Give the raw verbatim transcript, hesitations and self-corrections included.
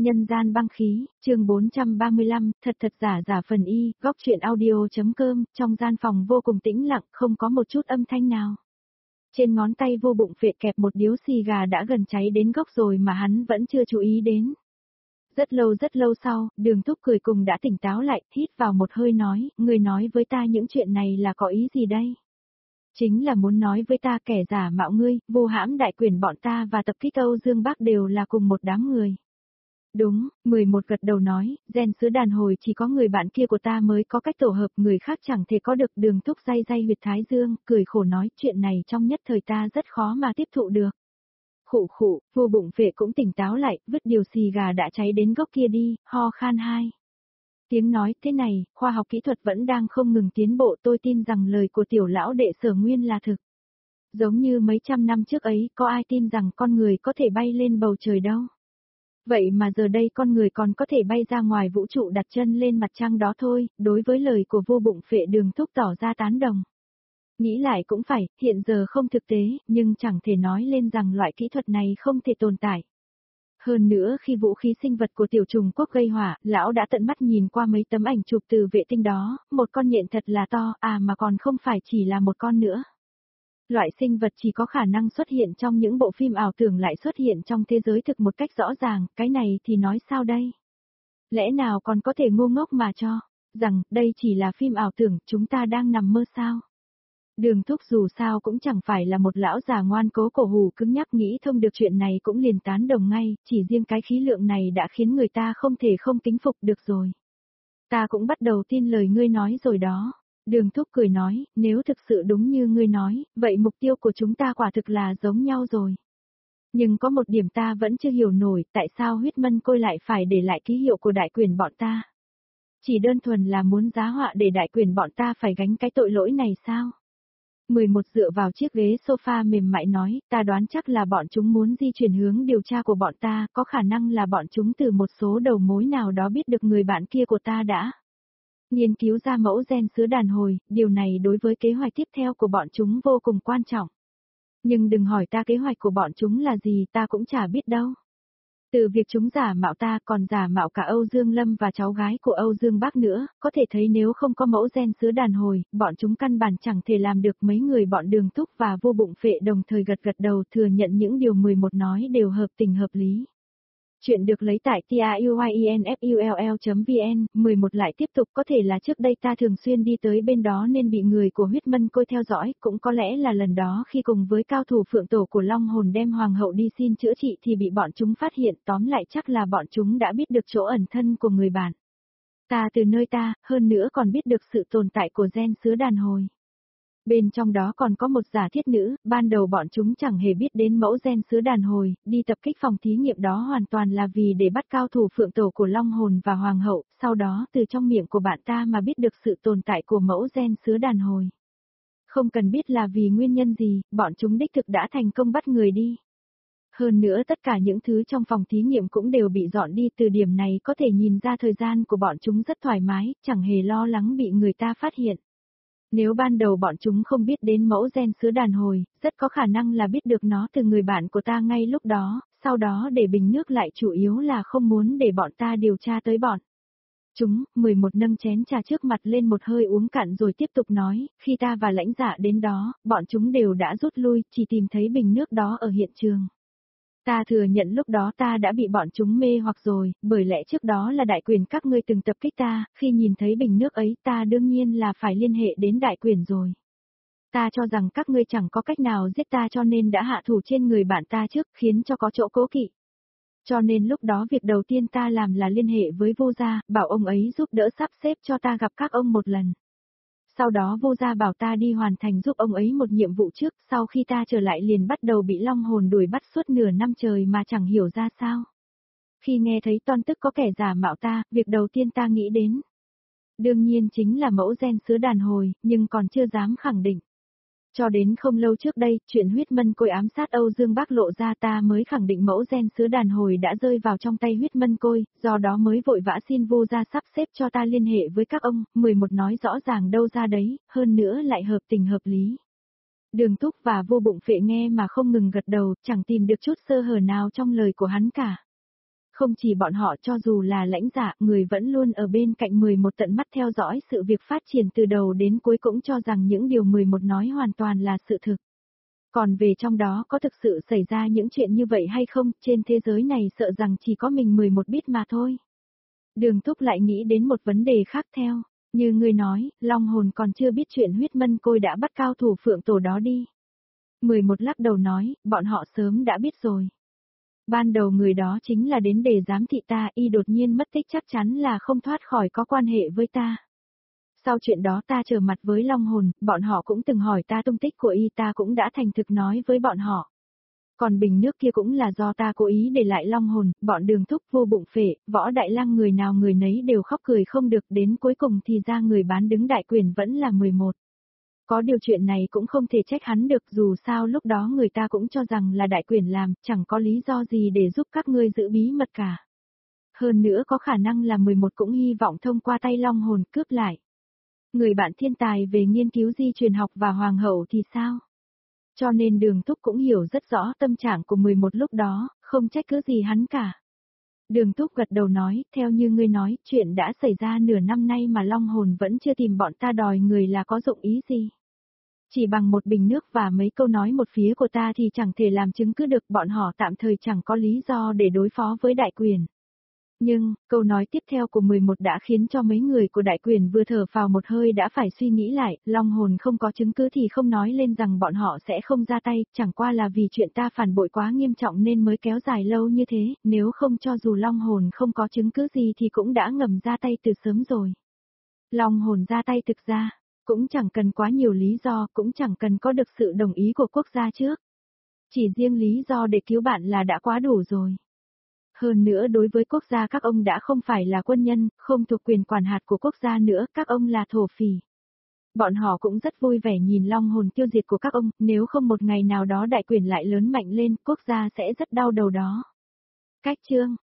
Nhân gian băng khí, chương bốn trăm ba mươi lăm, thật thật giả giả phần y, góc truyện audio.com, trong gian phòng vô cùng tĩnh lặng, không có một chút âm thanh nào. Trên ngón tay vô bụng phệ kẹp một điếu xì gà đã gần cháy đến gốc rồi mà hắn vẫn chưa chú ý đến. Rất lâu rất lâu sau, Đường Thúc cười cùng đã tỉnh táo lại, hít vào một hơi nói, người nói với ta những chuyện này là có ý gì đây? Chính là muốn nói với ta kẻ giả mạo ngươi, vô hãm đại quyền bọn ta và tập kích Âu Dương Bắc đều là cùng một đám người. Đúng, mười một gật đầu nói, gen sứ đàn hồi chỉ có người bạn kia của ta mới có cách tổ hợp, người khác chẳng thể có được. Đường Thúc day day huyệt thái dương, cười khổ nói, chuyện này trong nhất thời ta rất khó mà tiếp thụ được. Khụ khụ, vô bụng phệ cũng tỉnh táo lại, vứt điều xì gà đã cháy đến gốc kia đi, ho khan hai. Tiếng nói, thế này, khoa học kỹ thuật vẫn đang không ngừng tiến bộ, tôi tin rằng lời của tiểu lão đệ Sở Nguyên là thực. Giống như mấy trăm năm trước ấy, có ai tin rằng con người có thể bay lên bầu trời đâu. Vậy mà giờ đây con người còn có thể bay ra ngoài vũ trụ đặt chân lên mặt trăng đó thôi, đối với lời của vô bụng phệ Đường Thúc tỏ ra tán đồng. Nghĩ lại cũng phải, hiện giờ không thực tế, nhưng chẳng thể nói lên rằng loại kỹ thuật này không thể tồn tại. Hơn nữa khi vũ khí sinh vật của tiểu trùng quốc gây hỏa, lão đã tận mắt nhìn qua mấy tấm ảnh chụp từ vệ tinh đó, một con nhện thật là to, à mà còn không phải chỉ là một con nữa. Loại sinh vật chỉ có khả năng xuất hiện trong những bộ phim ảo tưởng lại xuất hiện trong thế giới thực một cách rõ ràng, cái này thì nói sao đây? Lẽ nào còn có thể ngu ngốc mà cho, rằng đây chỉ là phim ảo tưởng, chúng ta đang nằm mơ sao? Đường Thúc dù sao cũng chẳng phải là một lão già ngoan cố cổ hủ cứng nhắc, nghĩ thông được chuyện này cũng liền tán đồng ngay, chỉ riêng cái khí lượng này đã khiến người ta không thể không kính phục được rồi. Ta cũng bắt đầu tin lời ngươi nói rồi đó. Đường Thúc cười nói, nếu thực sự đúng như ngươi nói, vậy mục tiêu của chúng ta quả thực là giống nhau rồi. Nhưng có một điểm ta vẫn chưa hiểu nổi, tại sao huyết mân côi lại phải để lại ký hiệu của đại quyền bọn ta? Chỉ đơn thuần là muốn giá họa để đại quyền bọn ta phải gánh cái tội lỗi này sao? mười một dựa vào chiếc ghế sofa mềm mại nói, ta đoán chắc là bọn chúng muốn di chuyển hướng điều tra của bọn ta, có khả năng là bọn chúng từ một số đầu mối nào đó biết được người bạn kia của ta đã nghiên cứu ra mẫu gen sứ đàn hồi, điều này đối với kế hoạch tiếp theo của bọn chúng vô cùng quan trọng. Nhưng đừng hỏi ta kế hoạch của bọn chúng là gì, ta cũng chả biết đâu. Từ việc chúng giả mạo ta còn giả mạo cả Âu Dương Lâm và cháu gái của Âu Dương Bắc nữa, có thể thấy nếu không có mẫu gen sứ đàn hồi, bọn chúng căn bản chẳng thể làm được. Mấy người bọn Đường Thúc và vô bụng phệ đồng thời gật gật đầu, thừa nhận những điều mười một nói đều hợp tình hợp lý. Chuyện được lấy tại truyenfull chấm vn, mười một lại tiếp tục, có thể là trước đây ta thường xuyên đi tới bên đó nên bị người của huyết mân côi theo dõi, cũng có lẽ là lần đó khi cùng với cao thủ phượng tổ của Long Hồn đem hoàng hậu đi xin chữa trị thì bị bọn chúng phát hiện, tóm lại chắc là bọn chúng đã biết được chỗ ẩn thân của người bạn. Ta từ nơi ta, hơn nữa còn biết được sự tồn tại của gen sứ đàn hồi. Bên trong đó còn có một giả thiết nữ, ban đầu bọn chúng chẳng hề biết đến mẫu gen sứ đàn hồi, đi tập kích phòng thí nghiệm đó hoàn toàn là vì để bắt cao thủ phượng tổ của Long Hồn và Hoàng hậu, sau đó từ trong miệng của bạn ta mà biết được sự tồn tại của mẫu gen sứ đàn hồi. Không cần biết là vì nguyên nhân gì, bọn chúng đích thực đã thành công bắt người đi. Hơn nữa tất cả những thứ trong phòng thí nghiệm cũng đều bị dọn đi, từ điểm này có thể nhìn ra thời gian của bọn chúng rất thoải mái, chẳng hề lo lắng bị người ta phát hiện. Nếu ban đầu bọn chúng không biết đến mẫu gen sứ đàn hồi, rất có khả năng là biết được nó từ người bạn của ta ngay lúc đó, sau đó để bình nước lại, chủ yếu là không muốn để bọn ta điều tra tới bọn chúng. Mười một nâng chén trà trước mặt lên một hơi uống cạn rồi tiếp tục nói, khi ta và lãnh dạ đến đó, bọn chúng đều đã rút lui, chỉ tìm thấy bình nước đó ở hiện trường. Ta thừa nhận lúc đó ta đã bị bọn chúng mê hoặc rồi, bởi lẽ trước đó là đại quyền các ngươi từng tập kích ta, khi nhìn thấy bình nước ấy ta đương nhiên là phải liên hệ đến đại quyền rồi. Ta cho rằng các ngươi chẳng có cách nào giết ta cho nên đã hạ thủ trên người bạn ta trước, khiến cho có chỗ cố kỵ. Cho nên lúc đó việc đầu tiên ta làm là liên hệ với Vô Gia, bảo ông ấy giúp đỡ sắp xếp cho ta gặp các ông một lần. Sau đó Vô Gia bảo ta đi hoàn thành giúp ông ấy một nhiệm vụ trước, sau khi ta trở lại liền bắt đầu bị Long Hồn đuổi bắt suốt nửa năm trời mà chẳng hiểu ra sao. Khi nghe thấy ton tức có kẻ giả mạo ta, việc đầu tiên ta nghĩ đến đương nhiên chính là mẫu gen sứ đàn hồi, nhưng còn chưa dám khẳng định. Cho đến không lâu trước đây, chuyện huyết mân côi ám sát Âu Dương Bắc lộ ra ta mới khẳng định mẫu gen sứ đàn hồi đã rơi vào trong tay huyết mân côi, do đó mới vội vã xin Vô Gia sắp xếp cho ta liên hệ với các ông. Mười một nói rõ ràng đâu ra đấy, hơn nữa lại hợp tình hợp lý. Đường Thúc và vô bụng phệ nghe mà không ngừng gật đầu, chẳng tìm được chút sơ hở nào trong lời của hắn cả. Không chỉ bọn họ cho dù là lãnh giả, người vẫn luôn ở bên cạnh mười một tận mắt theo dõi sự việc phát triển từ đầu đến cuối cũng cho rằng những điều mười một nói hoàn toàn là sự thực. Còn về trong đó có thực sự xảy ra những chuyện như vậy hay không, trên thế giới này sợ rằng chỉ có mình mười một biết mà thôi. Đường Thúc lại nghĩ đến một vấn đề khác theo, như ngươi nói, Long Hồn còn chưa biết chuyện huyết mân côi đã bắt cao thủ Phượng Tổ đó đi. mười một lắc đầu nói, bọn họ sớm đã biết rồi. Ban đầu người đó chính là đến để giám thị ta, y đột nhiên mất tích chắc chắn là không thoát khỏi có quan hệ với ta. Sau chuyện đó ta trở mặt với Long Hồn, bọn họ cũng từng hỏi ta tung tích của y, ta cũng đã thành thực nói với bọn họ. Còn bình nước kia cũng là do ta cố ý để lại Long Hồn, bọn Đường Thúc Vô Bụng Phệ, Võ Đại Lăng người nào người nấy đều khóc cười không được, đến cuối cùng thì ra người bán đứng đại quyền vẫn là mười một. Có điều chuyện này cũng không thể trách hắn được, dù sao lúc đó người ta cũng cho rằng là đại quyền làm, chẳng có lý do gì để giúp các ngươi giữ bí mật cả. Hơn nữa có khả năng là mười một cũng hy vọng thông qua tay Long Hồn cướp lại. Người bạn thiên tài về nghiên cứu di truyền học và hoàng hậu thì sao? Cho nên Đường Thúc cũng hiểu rất rõ tâm trạng của mười một lúc đó, không trách cứ gì hắn cả. Đường Thúc gật đầu nói, theo như ngươi nói, chuyện đã xảy ra nửa năm nay mà Long Hồn vẫn chưa tìm bọn ta đòi người là có dụng ý gì. Chỉ bằng một bình nước và mấy câu nói một phía của ta thì chẳng thể làm chứng cứ được, bọn họ tạm thời chẳng có lý do để đối phó với đại quyền. Nhưng, câu nói tiếp theo của mười một đã khiến cho mấy người của đại quyền vừa thở phào một hơi đã phải suy nghĩ lại, Long Hồn không có chứng cứ thì không nói lên rằng bọn họ sẽ không ra tay, chẳng qua là vì chuyện ta phản bội quá nghiêm trọng nên mới kéo dài lâu như thế, nếu không cho dù Long Hồn không có chứng cứ gì thì cũng đã ngầm ra tay từ sớm rồi. Long Hồn ra tay thực ra, cũng chẳng cần quá nhiều lý do, cũng chẳng cần có được sự đồng ý của quốc gia trước. Chỉ riêng lý do để cứu bạn là đã quá đủ rồi. Hơn nữa đối với quốc gia các ông đã không phải là quân nhân, không thuộc quyền quản hạt của quốc gia nữa, các ông là thổ phỉ. Bọn họ cũng rất vui vẻ nhìn Long Hồn tiêu diệt của các ông, nếu không một ngày nào đó đại quyền lại lớn mạnh lên, quốc gia sẽ rất đau đầu đó. Cách chương